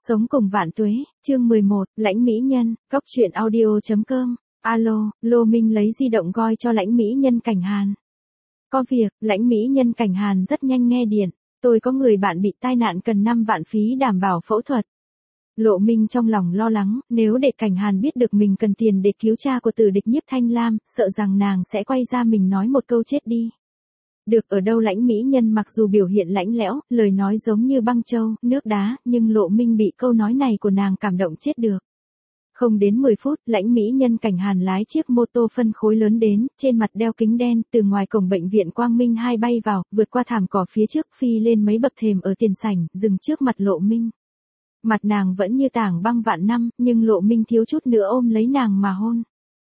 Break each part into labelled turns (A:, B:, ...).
A: Sống cùng vạn tuế, chương 11, lãnh mỹ nhân, góc truyện audio.com, alo, Lô Minh lấy di động gọi cho lãnh mỹ nhân Cảnh Hàn. Có việc, lãnh mỹ nhân Cảnh Hàn rất nhanh nghe điện, tôi có người bạn bị tai nạn cần 5 vạn phí đảm bảo phẫu thuật. Lộ Minh trong lòng lo lắng, nếu để Cảnh Hàn biết được mình cần tiền để cứu cha của Tử Địch Nhiếp Thanh Lam, sợ rằng nàng sẽ quay ra mình nói một câu chết đi. Được ở đâu lãnh mỹ nhân mặc dù biểu hiện lạnh lẽo, lời nói giống như băng châu, nước đá, nhưng Lộ Minh bị câu nói này của nàng cảm động chết được. Không đến 10 phút, lãnh mỹ nhân Cảnh Hàn lái chiếc mô tô phân khối lớn đến, trên mặt đeo kính đen, từ ngoài cổng bệnh viện Quang Minh 2 bay vào, vượt qua thảm cỏ phía trước, phi lên mấy bậc thềm ở tiền sảnh, dừng trước mặt Lộ Minh. Mặt nàng vẫn như tảng băng vạn năm, nhưng Lộ Minh thiếu chút nữa ôm lấy nàng mà hôn.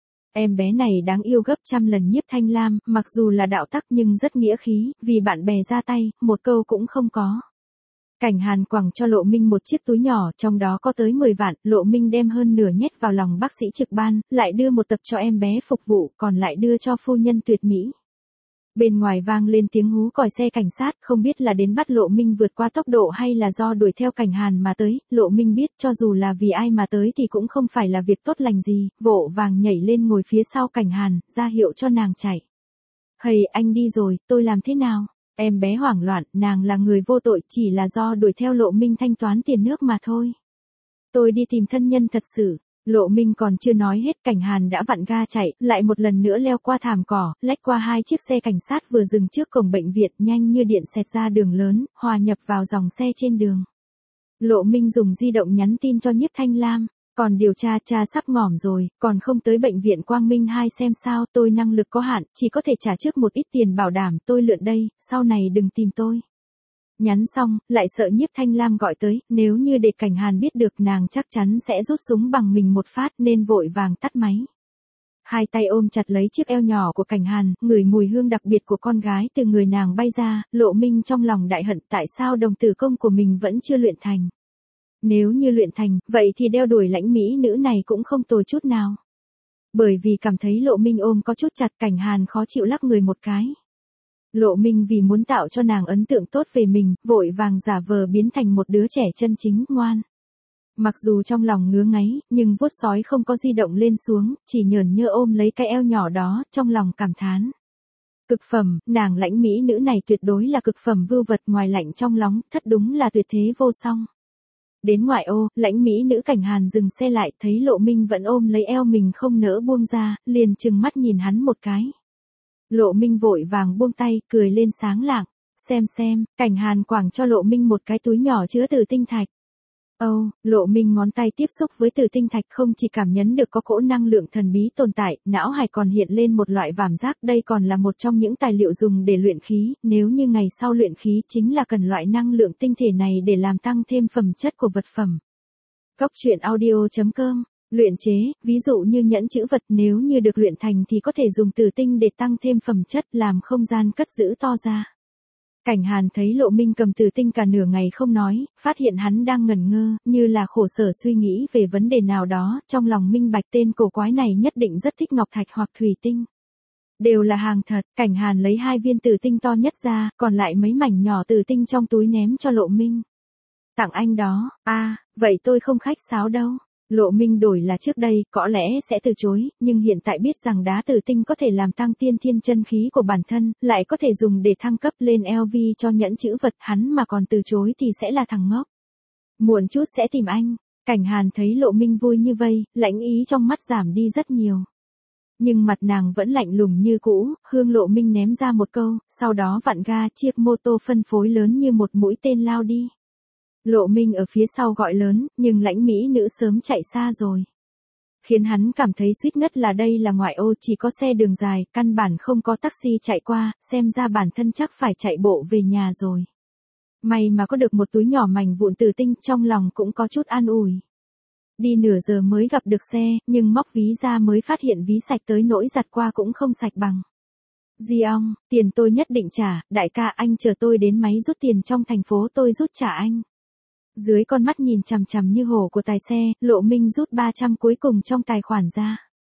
A: Em bé này đáng yêu gấp trăm lần Nhiếp Thanh Lam, mặc dù là đạo tắc nhưng rất nghĩa khí, vì bạn bè ra tay, một câu cũng không có. Cảnh Hàn quẳng cho Lộ Minh một chiếc túi nhỏ, trong đó có tới 10 vạn, Lộ Minh đem hơn nửa nhét vào lòng bác sĩ trực ban, lại đưa một tập cho em bé phục vụ, còn lại đưa cho phu nhân tuyệt mỹ. Bên ngoài vang lên tiếng hú còi xe cảnh sát, không biết là đến bắt Lộ Minh vượt qua tốc độ hay là do đuổi theo Cảnh Hàn mà tới, Lộ Minh biết cho dù là vì ai mà tới thì cũng không phải là việc tốt lành gì, vội vàng nhảy lên ngồi phía sau Cảnh Hàn, ra hiệu cho nàng chạy. Hầy anh đi rồi, tôi làm thế nào? Em bé hoảng loạn, nàng là người vô tội, chỉ là do đuổi theo Lộ Minh thanh toán tiền nước mà thôi. Tôi đi tìm thân nhân thật sự. Lộ Minh còn chưa nói hết, Cảnh Hàn đã vặn ga chạy, lại một lần nữa leo qua thảm cỏ, lách qua 2 chiếc xe cảnh sát vừa dừng trước cổng bệnh viện, nhanh như điện xẹt ra đường lớn, hòa nhập vào dòng xe trên đường. Lộ Minh dùng di động nhắn tin cho Nhiếp Thanh Lam, còn điều tra, cha sắp ngỏm rồi, còn không tới bệnh viện Quang Minh 2 xem sao, tôi năng lực có hạn, chỉ có thể trả trước một ít tiền bảo đảm, tôi lượn đây, sau này đừng tìm tôi. Nhắn xong, lại sợ Nhiếp Thanh Lam gọi tới, nếu như để Cảnh Hàn biết được nàng chắc chắn sẽ rút súng bằng mình một phát nên vội vàng tắt máy. Hai tay ôm chặt lấy chiếc eo nhỏ của Cảnh Hàn, ngửi mùi hương đặc biệt của con gái từ người nàng bay ra, Lộ Minh trong lòng đại hận tại sao đồng tử công của mình vẫn chưa luyện thành. Nếu như luyện thành, vậy thì đeo đuổi lãnh mỹ nữ này cũng không tồi chút nào. Bởi vì cảm thấy Lộ Minh ôm có chút chặt, Cảnh Hàn khó chịu lắc người một cái. Lộ Minh vì muốn tạo cho nàng ấn tượng tốt về mình, vội vàng giả vờ biến thành một đứa trẻ chân chính, ngoan. Mặc dù trong lòng ngứa ngáy, nhưng vuốt sói không có di động lên xuống, chỉ nhởn nhơ ôm lấy cái eo nhỏ đó, trong lòng cảm thán. Cực phẩm, nàng lãnh mỹ nữ này tuyệt đối là cực phẩm vưu vật, ngoài lạnh trong nóng, thất đúng là tuyệt thế vô song. Đến ngoại ô, lãnh mỹ nữ Cảnh Hàn dừng xe lại, thấy Lộ Minh vẫn ôm lấy eo mình không nỡ buông ra, liền trừng mắt nhìn hắn một cái. Lộ Minh vội vàng buông tay, cười lên sáng lạng. Xem, Cảnh Hàn quẳng cho Lộ Minh một cái túi nhỏ chứa tử tinh thạch. Lộ Minh ngón tay tiếp xúc với tử tinh thạch, không chỉ cảm nhận được có cỗ năng lượng thần bí tồn tại, não hải còn hiện lên một loại cảm giác, đây còn là một trong những tài liệu dùng để luyện khí, nếu như ngày sau luyện khí chính là cần loại năng lượng tinh thể này để làm tăng thêm phẩm chất của vật phẩm. Góc truyện audio.com. Luyện chế, ví dụ như nhẫn chữ vật, nếu như được luyện thành thì có thể dùng tử tinh để tăng thêm phẩm chất, làm không gian cất giữ to ra. Cảnh Hàn thấy Lộ Minh cầm tử tinh cả nửa ngày không nói, phát hiện hắn đang ngẩn ngơ, như là khổ sở suy nghĩ về vấn đề nào đó, trong lòng minh bạch tên cổ quái này nhất định rất thích ngọc thạch hoặc thủy tinh. Đều là hàng thật, Cảnh Hàn lấy 2 viên tử tinh to nhất ra, còn lại mấy mảnh nhỏ tử tinh trong túi ném cho Lộ Minh. Tặng anh đó, vậy tôi không khách sáo đâu. Lộ Minh đổi là trước đây, có lẽ sẽ từ chối, nhưng hiện tại biết rằng đá tử tinh có thể làm tăng tiên thiên chân khí của bản thân, lại có thể dùng để thăng cấp lên LV cho nhẫn chữ vật, hắn mà còn từ chối thì sẽ là thằng ngốc. Muộn chút sẽ tìm anh. Cảnh Hàn thấy Lộ Minh vui như vây, lãnh ý trong mắt giảm đi rất nhiều. Nhưng mặt nàng vẫn lạnh lùng như cũ, Hương. Lộ Minh ném ra một câu, sau đó vặn ga, chiếc mô tô phân phối lớn như một mũi tên lao đi. Lộ Minh ở phía sau gọi lớn, nhưng lãnh mỹ nữ sớm chạy xa rồi. Khiến hắn cảm thấy suýt ngất là đây là ngoại ô, chỉ có xe đường dài, căn bản không có taxi chạy qua, xem ra bản thân chắc phải chạy bộ về nhà rồi. May mà có được một túi nhỏ mảnh vụn tử tinh, trong lòng cũng có chút an ủi. Đi nửa giờ mới gặp được xe, nhưng móc ví ra mới phát hiện ví sạch tới nỗi giặt qua cũng không sạch bằng. Giong, tiền tôi nhất định trả, đại ca anh chờ tôi đến máy rút tiền trong thành phố tôi rút trả anh. Dưới con mắt nhìn chằm chằm như hổ của tài xe, Lộ Minh rút 300 cuối cùng trong tài khoản ra.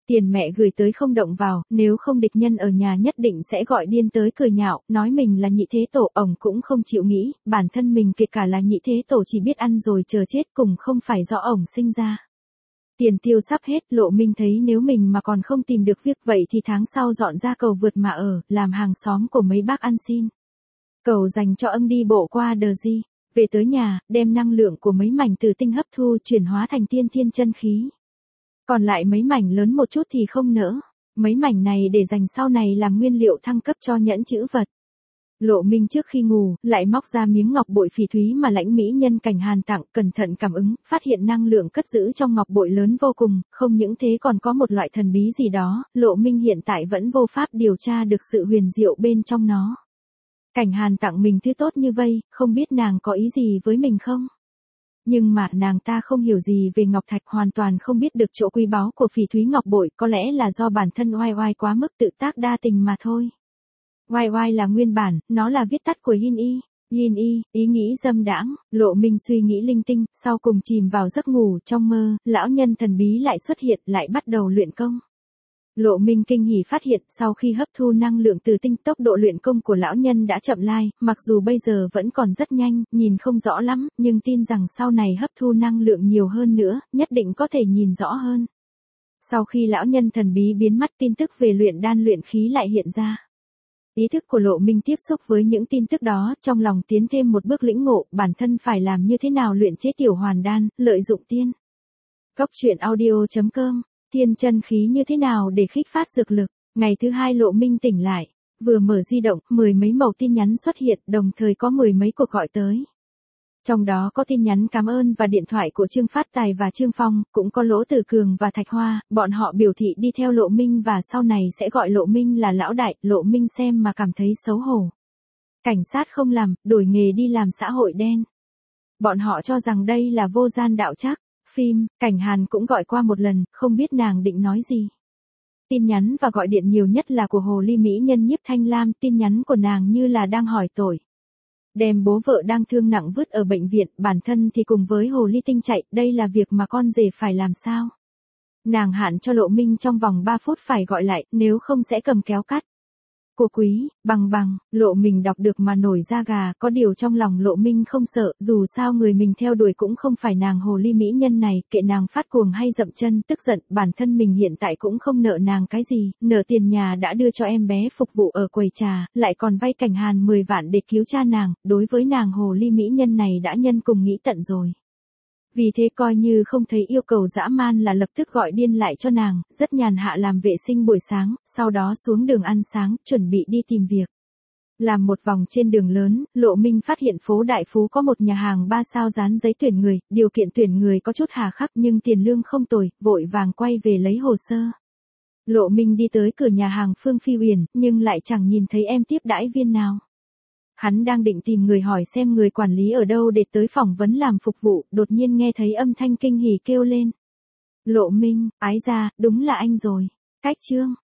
A: Tiền mẹ gửi tới không động vào, nếu không địch nhân ở nhà nhất định sẽ gọi điên tới cười nhạo, nói mình là nhị thế tổ, ổng cũng không chịu nghĩ, bản thân mình kể cả là nhị thế tổ chỉ biết ăn rồi chờ chết cùng không phải do ổng sinh ra. Tiền tiêu sắp hết, Lộ Minh thấy nếu mình mà còn không tìm được việc vậy thì tháng sau dọn ra cầu vượt mà ở, làm hàng xóm của mấy bác ăn xin. Cầu dành cho ân đi bộ qua đờ di. Về tới nhà, đem năng lượng của mấy mảnh tử tinh hấp thu chuyển hóa thành tiên thiên chân khí. Còn lại mấy mảnh lớn một chút thì không nỡ. Mấy mảnh này để dành sau này làm nguyên liệu thăng cấp cho nhẫn chữ vật. Lộ Minh trước khi ngủ, lại móc ra miếng ngọc bội phỉ thúy mà lãnh mỹ nhân Cảnh Hàn tặng, cẩn thận cảm ứng, phát hiện năng lượng cất giữ trong ngọc bội lớn vô cùng, không những thế còn có một loại thần bí gì đó, Lộ Minh hiện tại vẫn vô pháp điều tra được sự huyền diệu bên trong nó. Cảnh Hàn tặng mình thứ tốt như vây, không biết nàng có ý gì với mình không? Nhưng mà nàng ta không hiểu gì về ngọc thạch, hoàn toàn không biết được chỗ quý báu của phỉ thúy ngọc bội, có lẽ là do bản thân oai oai quá mức tự tác đa tình mà thôi. Oai oai là nguyên bản, nó là viết tắt của yin y. Yin y, ý nghĩ dâm đãng, Lộ Minh suy nghĩ linh tinh, sau cùng chìm vào giấc ngủ, trong mơ, lão nhân thần bí lại xuất hiện, lại bắt đầu luyện công. Lộ Minh kinh hỉ phát hiện sau khi hấp thu năng lượng từ tinh, tốc độ luyện công của lão nhân đã chậm lại, mặc dù bây giờ vẫn còn rất nhanh, nhìn không rõ lắm, nhưng tin rằng sau này hấp thu năng lượng nhiều hơn nữa, nhất định có thể nhìn rõ hơn. Sau khi lão nhân thần bí biến mất, tin tức về luyện đan luyện khí lại hiện ra. Ý thức của Lộ Minh tiếp xúc với những tin tức đó, trong lòng tiến thêm một bước lĩnh ngộ, bản thân phải làm như thế nào luyện chế tiểu hoàn đan, lợi dụng tiên. Góc truyện audio.com, tiên chân khí như thế nào để kích phát dược lực. Ngày thứ hai Lộ Minh tỉnh lại, vừa mở di động, mười mấy mẩu tin nhắn xuất hiện, đồng thời có mười mấy cuộc gọi tới. Trong đó có tin nhắn cảm ơn và điện thoại của Trương Phát Tài và Trương Phong, cũng có Lỗ Tử Cường và Thạch Hoa, bọn họ biểu thị đi theo Lộ Minh và sau này sẽ gọi Lộ Minh là lão đại, Lộ Minh xem mà cảm thấy xấu hổ. Cảnh sát không làm, đổi nghề đi làm xã hội đen. Bọn họ cho rằng đây là vô gian đạo trắc. Phim, Cảnh Hàn cũng gọi qua một lần, không biết nàng định nói gì. Tin nhắn và gọi điện nhiều nhất là của hồ ly mỹ nhân Nhiếp Thanh Lam, tin nhắn của nàng như là đang hỏi tội. Đem bố vợ đang thương nặng vứt ở bệnh viện, bản thân thì cùng với hồ ly tinh chạy, đây là việc mà con rể phải làm sao? Nàng hạn cho Lộ Minh trong vòng 3 phút phải gọi lại, nếu không sẽ cầm kéo cắt. Cô quý, bằng, Lộ Minh đọc được mà nổi da gà, có điều trong lòng Lộ Minh không sợ, dù sao người mình theo đuổi cũng không phải nàng hồ ly mỹ nhân này, kệ nàng phát cuồng hay dậm chân, tức giận, bản thân mình hiện tại cũng không nợ nàng cái gì, nợ tiền nhà đã đưa cho em bé phục vụ ở quầy trà, lại còn vay Cảnh Hàn 10 vạn để cứu cha nàng, đối với nàng hồ ly mỹ nhân này đã nhân cùng nghĩ tận rồi. Vì thế coi như không thấy yêu cầu dã man là lập tức gọi điên lại cho nàng, rất nhàn hạ làm vệ sinh buổi sáng, sau đó xuống đường ăn sáng, chuẩn bị đi tìm việc. Làm một vòng trên đường lớn, Lộ Minh phát hiện phố Đại Phú có một nhà hàng 3 sao dán giấy tuyển người, điều kiện tuyển người có chút hà khắc nhưng tiền lương không tồi, vội vàng quay về lấy hồ sơ. Lộ Minh đi tới cửa nhà hàng Phương Phi Uyển, nhưng lại chẳng nhìn thấy em tiếp đãi viên nào. Hắn đang định tìm người hỏi xem người quản lý ở đâu để tới phỏng vấn làm phục vụ, đột nhiên nghe thấy âm thanh kinh hỉ kêu lên. Lộ Minh, ái ra, đúng là anh rồi. Cách chương.